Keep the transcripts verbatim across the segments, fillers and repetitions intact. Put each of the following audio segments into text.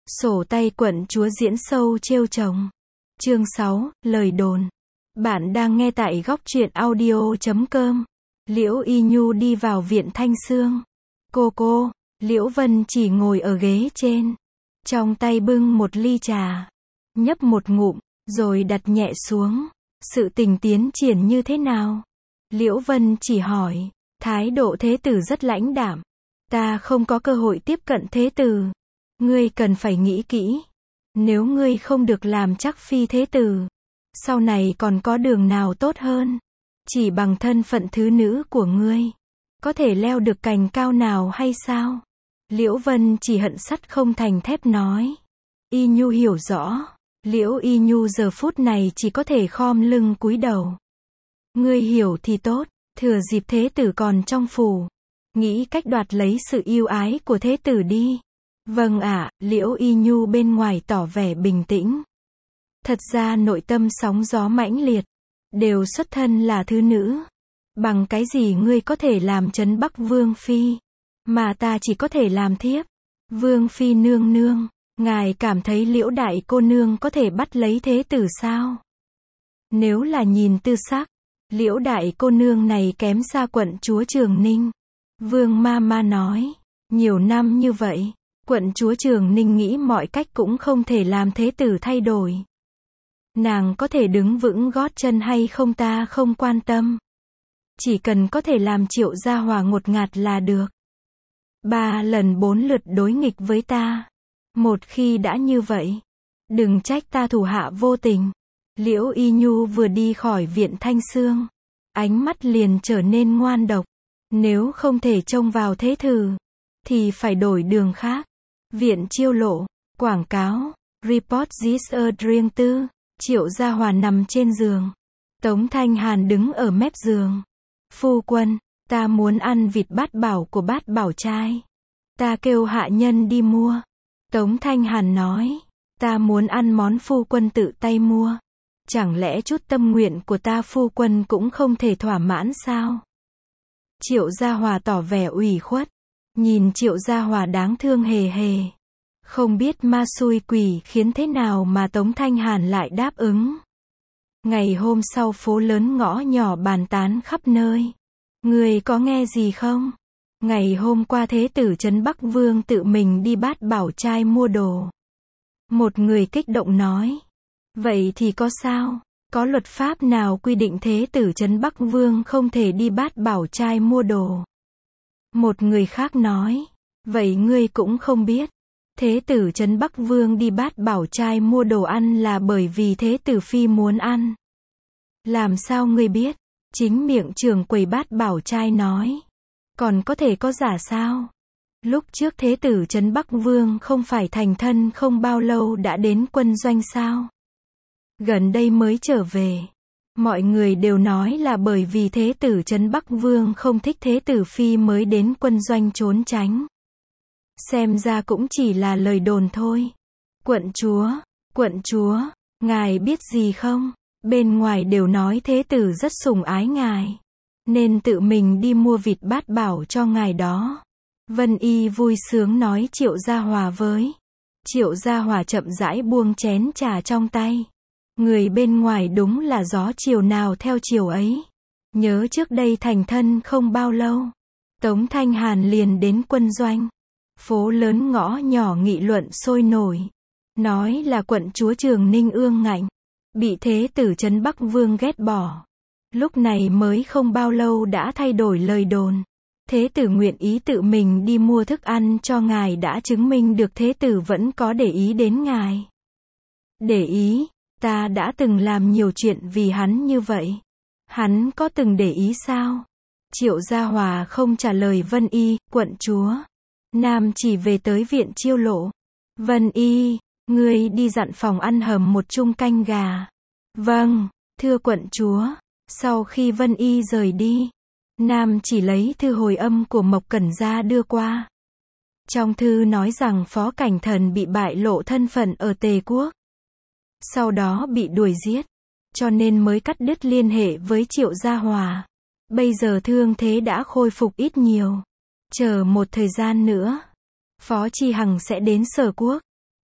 Sổ tay quận chúa diễn sâu trêu chồng. Chương sáu, lời đồn. Bạn đang nghe tại góc truyện audio chấm com. Liễu Y Nhu đi vào viện Thanh Sương. Cô cô, Liễu Vân chỉ ngồi ở ghế trên. Trong tay bưng một ly trà. Nhấp một ngụm, rồi đặt nhẹ xuống. Sự tình tiến triển như thế nào? Liễu Vân chỉ hỏi. Thái độ thế tử rất lãnh đạm. Ta không có cơ hội tiếp cận thế tử. Ngươi cần phải nghĩ kỹ. Nếu ngươi không được làm chắc phi thế tử, sau này còn có đường nào tốt hơn? Chỉ bằng thân phận thứ nữ của ngươi, có thể leo được cành cao nào hay sao? Liễu Vân chỉ hận sắt không thành thép nói. Y Nhu hiểu rõ. Liễu Y Nhu giờ phút này chỉ có thể khom lưng cúi đầu. Ngươi hiểu thì tốt, thừa dịp thế tử còn trong phủ, nghĩ cách đoạt lấy sự yêu ái của thế tử đi. Vâng ạ, à, Liễu Y Nhu bên ngoài tỏ vẻ bình tĩnh. Thật ra nội tâm sóng gió mãnh liệt, đều xuất thân là thứ nữ. Bằng cái gì ngươi có thể làm trấn Bắc Vương Phi, mà ta chỉ có thể làm thiếp? Vương Phi nương nương, ngài cảm thấy Liễu đại cô nương có thể bắt lấy thế tử sao? Nếu là nhìn tư sắc, Liễu đại cô nương này kém xa quận chúa Trường Ninh. Vương ma ma nói, nhiều năm như vậy, quận chúa Trường Ninh nghĩ mọi cách cũng không thể làm thế tử thay đổi. Nàng có thể đứng vững gót chân hay không ta không quan tâm. Chỉ cần có thể làm Triệu Gia Hòa ngột ngạt là được. Ba lần bốn lượt đối nghịch với ta. Một khi đã như vậy, đừng trách ta thủ hạ vô tình. Liễu Y Nhu vừa đi khỏi viện Thanh Sương, ánh mắt liền trở nên ngoan độc. Nếu không thể trông vào thế tử, thì phải đổi đường khác. Viện Chiêu Lộ, quảng cáo, report this a riêng tư, Triệu Gia Hòa nằm trên giường. Tống Thanh Hàn đứng ở mép giường. Phu quân, ta muốn ăn vịt bát bảo của bát bảo trai. Ta kêu hạ nhân đi mua. Tống Thanh Hàn nói, ta muốn ăn món phu quân tự tay mua. Chẳng lẽ chút tâm nguyện của ta phu quân cũng không thể thỏa mãn sao? Triệu Gia Hòa tỏ vẻ ủy khuất. Nhìn Triệu Gia Hòa đáng thương hề hề. Không biết ma xui quỷ khiến thế nào mà Tống Thanh Hàn lại đáp ứng. Ngày hôm sau phố lớn ngõ nhỏ bàn tán khắp nơi. Người có nghe gì không? Ngày hôm qua thế tử trấn Bắc Vương tự mình đi bát bảo trai mua đồ. Một người kích động nói. Vậy thì có sao? Có luật pháp nào quy định thế tử trấn Bắc Vương không thể đi bát bảo trai mua đồ? Một người khác nói, vậy ngươi cũng không biết. Thế tử trấn Bắc Vương đi bát bảo trai mua đồ ăn là bởi vì thế tử phi muốn ăn. Làm sao ngươi biết? Chính miệng trưởng quầy bát bảo trai nói. Còn có thể có giả sao? Lúc trước thế tử trấn Bắc Vương không phải thành thân không bao lâu đã đến quân doanh sao? Gần đây mới trở về. Mọi người đều nói là bởi vì thế tử trấn Bắc Vương không thích thế tử phi mới đến quân doanh trốn tránh. Xem ra cũng chỉ là lời đồn thôi. Quận chúa, quận chúa, ngài biết gì không? Bên ngoài đều nói thế tử rất sủng ái ngài, nên tự mình đi mua vịt bát bảo cho ngài đó. Vân Y vui sướng nói Triệu Gia Hòa với. Triệu Gia Hòa chậm rãi buông chén trà trong tay. Người bên ngoài đúng là gió chiều nào theo chiều ấy. Nhớ trước đây thành thân không bao lâu, Tống Thanh Hàn liền đến quân doanh. Phố lớn ngõ nhỏ nghị luận sôi nổi. Nói là quận chúa Trường Ninh ương ngạnh, bị thế tử trấn Bắc Vương ghét bỏ. Lúc này mới không bao lâu đã thay đổi lời đồn. Thế tử nguyện ý tự mình đi mua thức ăn cho ngài đã chứng minh được thế tử vẫn có để ý đến ngài. Để ý? Ta đã từng làm nhiều chuyện vì hắn như vậy. Hắn có từng để ý sao? Triệu Gia Hòa không trả lời Vân Y, quận chúa. Nam chỉ về tới viện Chiêu Lộ. Vân Y, ngươi đi dặn phòng ăn hầm một chung canh gà. Vâng, thưa quận chúa. Sau khi Vân Y rời đi, Nam chỉ lấy thư hồi âm của Mộc Cẩn ra đưa qua. Trong thư nói rằng Phó Cảnh Thần bị bại lộ thân phận ở Tề Quốc. Sau đó bị đuổi giết, cho nên mới cắt đứt liên hệ với Triệu Gia Hòa. Bây giờ thương thế đã khôi phục ít nhiều. Chờ một thời gian nữa, Phó Chi Hằng sẽ đến Sở Quốc.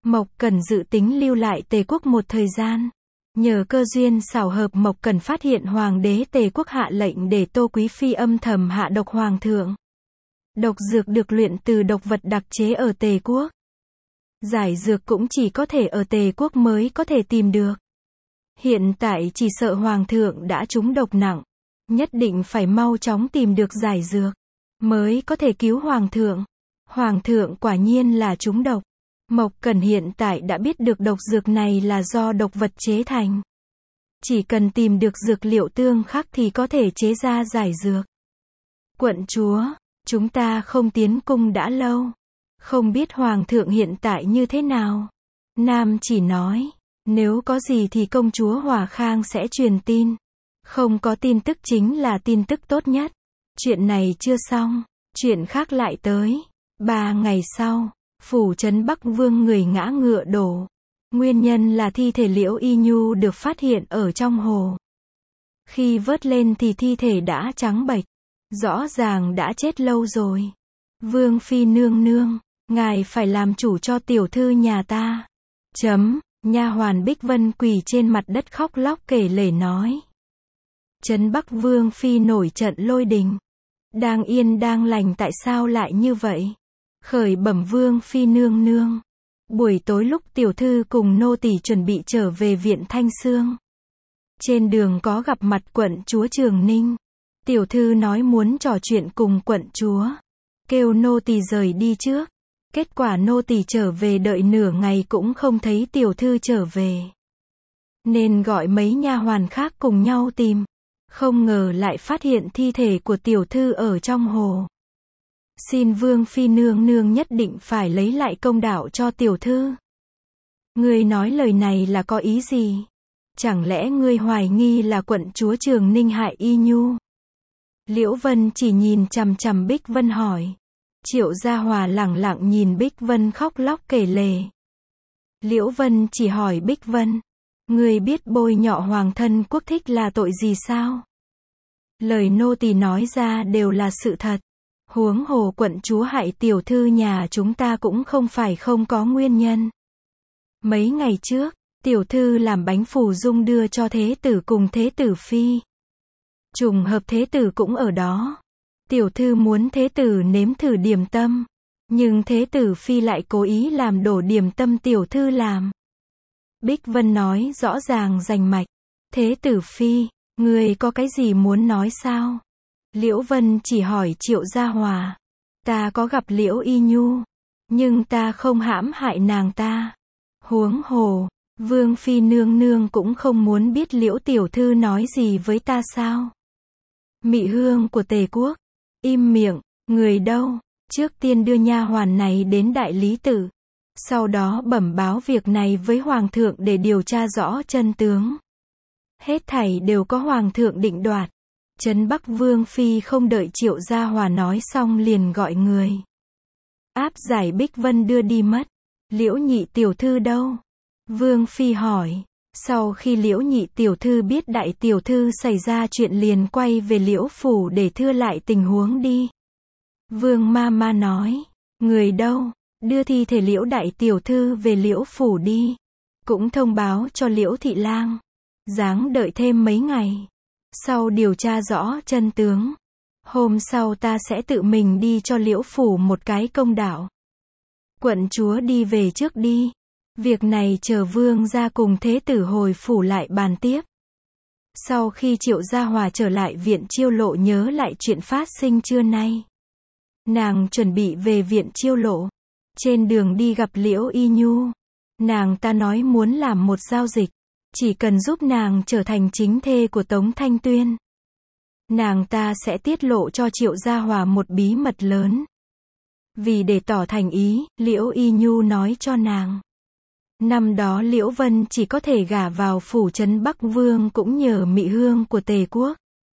Mộc Cẩn dự tính lưu lại Tề quốc một thời gian. Nhờ cơ duyên xảo hợp Mộc Cẩn phát hiện hoàng đế Tề quốc hạ lệnh để Tô Quý Phi âm thầm hạ độc hoàng thượng. Độc dược được luyện từ độc vật đặc chế ở Tề quốc. Giải dược cũng chỉ có thể ở Tề quốc mới có thể tìm được. Hiện tại chỉ sợ hoàng thượng đã trúng độc nặng. Nhất định phải mau chóng tìm được giải dược, mới có thể cứu hoàng thượng. Hoàng thượng quả nhiên là trúng độc. Mộc Cẩn hiện tại đã biết được độc dược này là do độc vật chế thành. Chỉ cần tìm được dược liệu tương khắc thì có thể chế ra giải dược. Quận chúa, chúng ta không tiến cung đã lâu. Không biết hoàng thượng hiện tại như thế nào. Nam chỉ nói, nếu có gì thì công chúa Hòa Khang sẽ truyền tin. Không có tin tức chính là tin tức tốt nhất. Chuyện này chưa xong, chuyện khác lại tới. Ba ngày sau, phủ trấn Bắc Vương người ngã ngựa đổ. Nguyên nhân là thi thể Liễu Y Nhu được phát hiện ở trong hồ. Khi vớt lên thì thi thể đã trắng bệch. Rõ ràng đã chết lâu rồi. Vương Phi nương nương, ngài phải làm chủ cho tiểu thư nhà ta. Chấm, nha hoàn Bích Vân quỳ trên mặt đất khóc lóc kể lể nói. Trấn Bắc Vương Phi nổi trận lôi đình. Đang yên đang lành tại sao lại như vậy? Khởi bẩm Vương Phi nương nương. Buổi tối lúc tiểu thư cùng nô tỳ chuẩn bị trở về viện Thanh Sương. Trên đường có gặp mặt quận chúa Trường Ninh. Tiểu thư nói muốn trò chuyện cùng quận chúa. Kêu nô tỳ rời đi trước. Kết quả nô tỳ trở về đợi nửa ngày cũng không thấy tiểu thư trở về. Nên gọi mấy nha hoàn khác cùng nhau tìm. Không ngờ lại phát hiện thi thể của tiểu thư ở trong hồ. Xin Vương Phi nương nương nhất định phải lấy lại công đạo cho tiểu thư. Ngươi nói lời này là có ý gì? Chẳng lẽ ngươi hoài nghi là quận chúa Trường Ninh hại Y Nhu? Liễu Vân chỉ nhìn chằm chằm Bích Vân hỏi. Triệu Gia Hòa lẳng lặng nhìn Bích Vân khóc lóc kể lể. Liễu Vân chỉ hỏi Bích Vân. Ngươi biết bôi nhọ hoàng thân quốc thích là tội gì sao? Lời nô tỳ nói ra đều là sự thật. Huống hồ quận chúa hại tiểu thư nhà chúng ta cũng không phải không có nguyên nhân. Mấy ngày trước, tiểu thư làm bánh phù dung đưa cho thế tử cùng thế tử phi. Trùng hợp thế tử cũng ở đó. Tiểu thư muốn thế tử nếm thử điểm tâm. Nhưng thế tử phi lại cố ý làm đổ điểm tâm tiểu thư làm. Bích Vân nói rõ ràng rành mạch. Thế tử phi, người có cái gì muốn nói sao? Liễu Vân chỉ hỏi Triệu Gia Hòa. Ta có gặp Liễu Y Nhu. Nhưng ta không hãm hại nàng ta. Huống hồ, Vương Phi nương nương cũng không muốn biết Liễu tiểu thư nói gì với ta sao? Mị hương của Tề quốc. Im miệng, người đâu? Trước tiên đưa nha hoàn này đến đại lý tự. Sau đó bẩm báo việc này với hoàng thượng để điều tra rõ chân tướng. Hết thảy đều có hoàng thượng định đoạt. Trấn Bắc Vương Phi không đợi Triệu Gia Hòa nói xong liền gọi người. Áp giải Bích Vân đưa đi mất. Liễu nhị tiểu thư đâu? Vương Phi hỏi. Sau khi Liễu nhị tiểu thư biết đại tiểu thư xảy ra chuyện liền quay về Liễu phủ để thưa lại tình huống đi. Vương ma ma nói. Người đâu? Đưa thi thể Liễu đại tiểu thư về Liễu phủ đi. Cũng thông báo cho Liễu thị lang. Ráng đợi thêm mấy ngày. Sau điều tra rõ chân tướng. Hôm sau ta sẽ tự mình đi cho Liễu phủ một cái công đạo. Quận chúa đi về trước đi. Việc này chờ vương gia cùng thế tử hồi phủ lại bàn tiếp. Sau khi Triệu Gia Hòa trở lại viện Chiêu Lộ nhớ lại chuyện phát sinh trưa nay. Nàng chuẩn bị về viện Chiêu Lộ. Trên đường đi gặp Liễu Y Nhu. Nàng ta nói muốn làm một giao dịch. Chỉ cần giúp nàng trở thành chính thê của Tống Thanh Tuyên. Nàng ta sẽ tiết lộ cho Triệu Gia Hòa một bí mật lớn. Vì để tỏ thành ý, Liễu Y Nhu nói cho nàng. Năm đó Liễu Vân chỉ có thể gả vào phủ trấn Bắc Vương cũng nhờ mị hương của Tề quốc.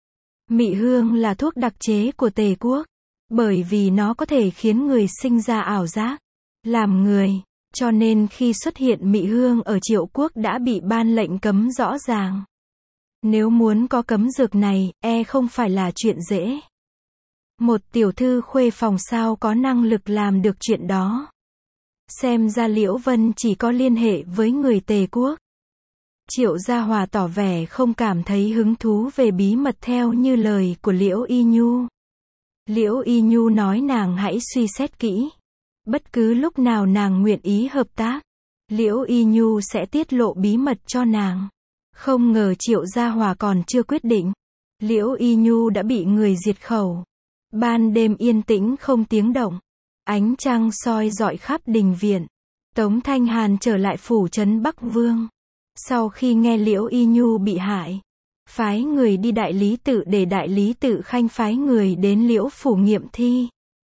Mị hương là thuốc đặc chế của Tề quốc. Bởi vì nó có thể khiến người sinh ra ảo giác. Làm người. Cho nên khi xuất hiện mị hương ở Triệu quốc đã bị ban lệnh cấm rõ ràng. Nếu muốn có cấm dược này, e không phải là chuyện dễ. Một tiểu thư khuê phòng sao có năng lực làm được chuyện đó. Xem ra Liễu Vân chỉ có liên hệ với người Tề quốc. Triệu Gia Hòa tỏ vẻ không cảm thấy hứng thú về bí mật theo như lời của Liễu Y Nhu. Liễu Y Nhu nói nàng hãy suy xét kỹ. Bất cứ lúc nào nàng nguyện ý hợp tác, Liễu Y Nhu sẽ tiết lộ bí mật cho nàng. Không ngờ Triệu Gia Hòa còn chưa quyết định, Liễu Y Nhu đã bị người diệt khẩu. Ban đêm yên tĩnh không tiếng động, ánh trăng soi rọi khắp đình viện. Tống Thanh Hàn trở lại phủ trấn Bắc Vương. Sau khi nghe Liễu Y Nhu bị hại, phái người đi đại lý tự để đại lý tự khanh phái người đến Liễu phủ nghiệm thi.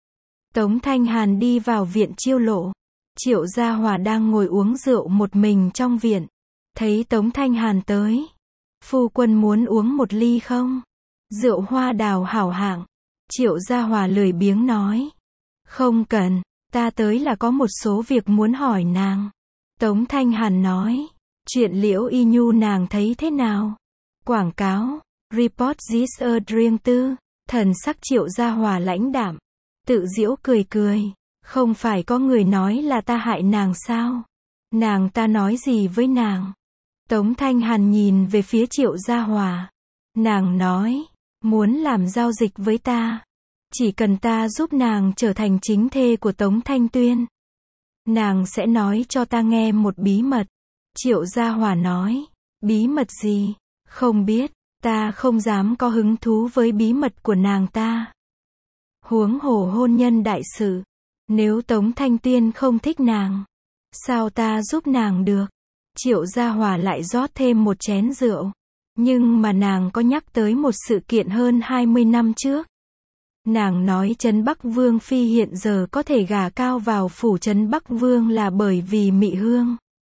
Tống Thanh Hàn đi vào viện Chiêu Lộ. Triệu Gia Hòa đang ngồi uống rượu một mình trong viện. Thấy Tống Thanh Hàn tới. Phu quân muốn uống một ly không? Rượu hoa đào hảo hạng. Triệu Gia Hòa lười biếng nói. Không cần, ta tới là có một số việc muốn hỏi nàng. Tống Thanh Hàn nói. Chuyện Liễu Y Nhu nàng thấy thế nào? Quảng cáo, report this a riêng tư. Thần sắc Triệu Gia Hòa lãnh đạm. Tự giễu cười cười. Không phải có người nói là ta hại nàng sao? Nàng ta nói gì với nàng? Tống Thanh Hàn nhìn về phía Triệu Gia Hòa. Nàng nói, muốn làm giao dịch với ta. Chỉ cần ta giúp nàng trở thành chính thê của Tống Thanh Tuyên. Nàng sẽ nói cho ta nghe một bí mật. Triệu Gia Hòa nói, bí mật gì? Không biết, ta không dám có hứng thú với bí mật của nàng ta. Huống hồ hôn nhân đại sự. Nếu Tống Thanh Tuyên không thích nàng, sao ta giúp nàng được? Triệu Gia Hòa lại rót thêm một chén rượu. Nhưng mà nàng có nhắc tới một sự kiện hơn hai mươi năm trước. Nàng nói trấn Bắc Vương Phi hiện giờ có thể gả cao vào phủ trấn Bắc Vương là bởi vì Mị Hương.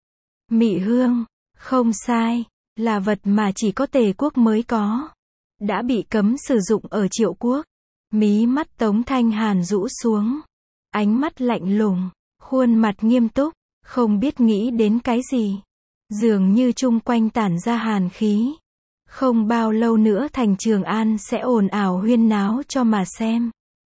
Mị Hương, không sai, là vật mà chỉ có Tề quốc mới có. Đã bị cấm sử dụng ở Triệu quốc. Mí mắt Tống Thanh Hàn rũ xuống. Ánh mắt lạnh lùng, khuôn mặt nghiêm túc, không biết nghĩ đến cái gì. Dường như chung quanh tản ra hàn khí. Không bao lâu nữa thành Trường An sẽ ồn ào huyên náo cho mà xem.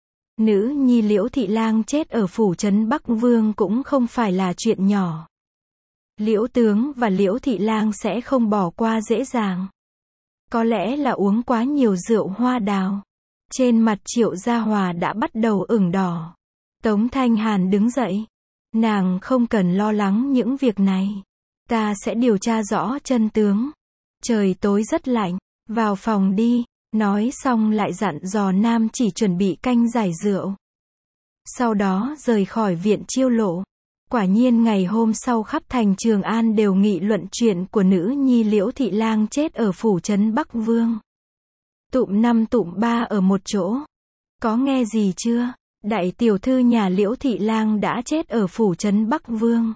Nữ nhi Liễu Thị Lang chết ở phủ trấn Bắc Vương cũng không phải là chuyện nhỏ. Liễu tướng và Liễu Thị Lang sẽ không bỏ qua dễ dàng. Có lẽ là uống quá nhiều rượu hoa đào. Trên mặt Triệu Gia Hòa đã bắt đầu ửng đỏ. Tống Thanh Hàn đứng dậy. Nàng không cần lo lắng những việc này. Ta sẽ điều tra rõ chân tướng. Trời tối rất lạnh, vào phòng đi. Nói xong lại dặn dò Nam Chỉ chuẩn bị canh giải rượu. Sau đó rời khỏi viện Chiêu Lộ. Quả nhiên ngày hôm sau khắp thành Trường An đều nghị luận chuyện của nữ nhi Liễu Thị Lang chết ở phủ trấn Bắc Vương. Tụm năm tụm ba ở một chỗ. Có nghe gì chưa? Đại tiểu thư nhà Liễu Thị Lang đã chết ở phủ trấn Bắc Vương.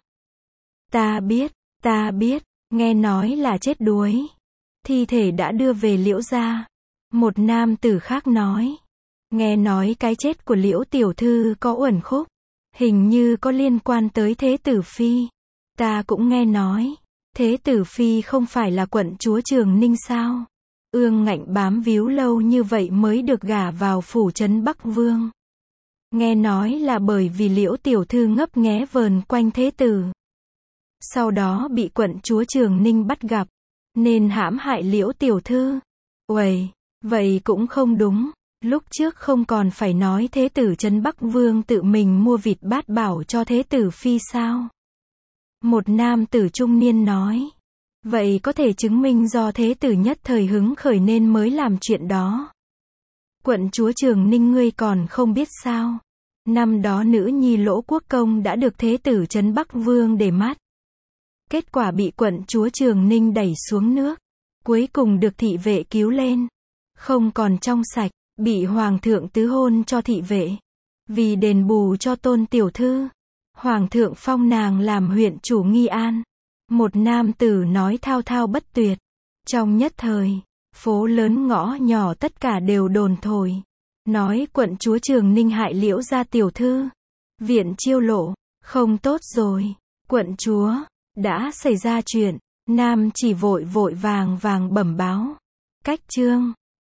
Ta biết, ta biết, nghe nói là chết đuối. Thi thể đã đưa về Liễu gia. Một nam tử khác nói. Nghe nói cái chết của Liễu tiểu thư có uẩn khúc. Hình như có liên quan tới Thế tử Phi. Ta cũng nghe nói. Thế tử Phi không phải là quận chúa Trường Ninh sao? Ương Ngạnh bám víu lâu như vậy mới được gả vào phủ trấn Bắc Vương. Nghe nói là bởi vì Liễu tiểu thư ngấp nghé vờn quanh thế tử. Sau đó bị quận chúa Trường Ninh bắt gặp, nên hãm hại Liễu tiểu thư. Uầy, vậy cũng không đúng. Lúc trước không còn phải nói thế tử trấn Bắc Vương tự mình mua vịt bát bảo cho thế tử Phi sao? Một nam tử trung niên nói. Vậy có thể chứng minh do thế tử nhất thời hứng khởi nên mới làm chuyện đó. Quận chúa Trường Ninh ngươi còn không biết sao? Năm đó nữ nhi Lỗ Quốc Công đã được thế tử trấn Bắc Vương để mắt. Kết quả bị quận chúa Trường Ninh đẩy xuống nước. Cuối cùng được thị vệ cứu lên. Không còn trong sạch, bị hoàng thượng tứ hôn cho thị vệ. Vì đền bù cho Tôn tiểu thư, hoàng thượng phong nàng làm huyện chủ Nghi An. Một nam tử nói thao thao bất tuyệt. Trong nhất thời, phố lớn ngõ nhỏ tất cả đều đồn thổi. Nói quận chúa Trường Ninh hại Liễu gia tiểu thư. Viện Chiêu Lộ, không tốt rồi. Quận chúa, đã xảy ra chuyện. Nam Chỉ vội vội vàng vàng bẩm báo. Cách chương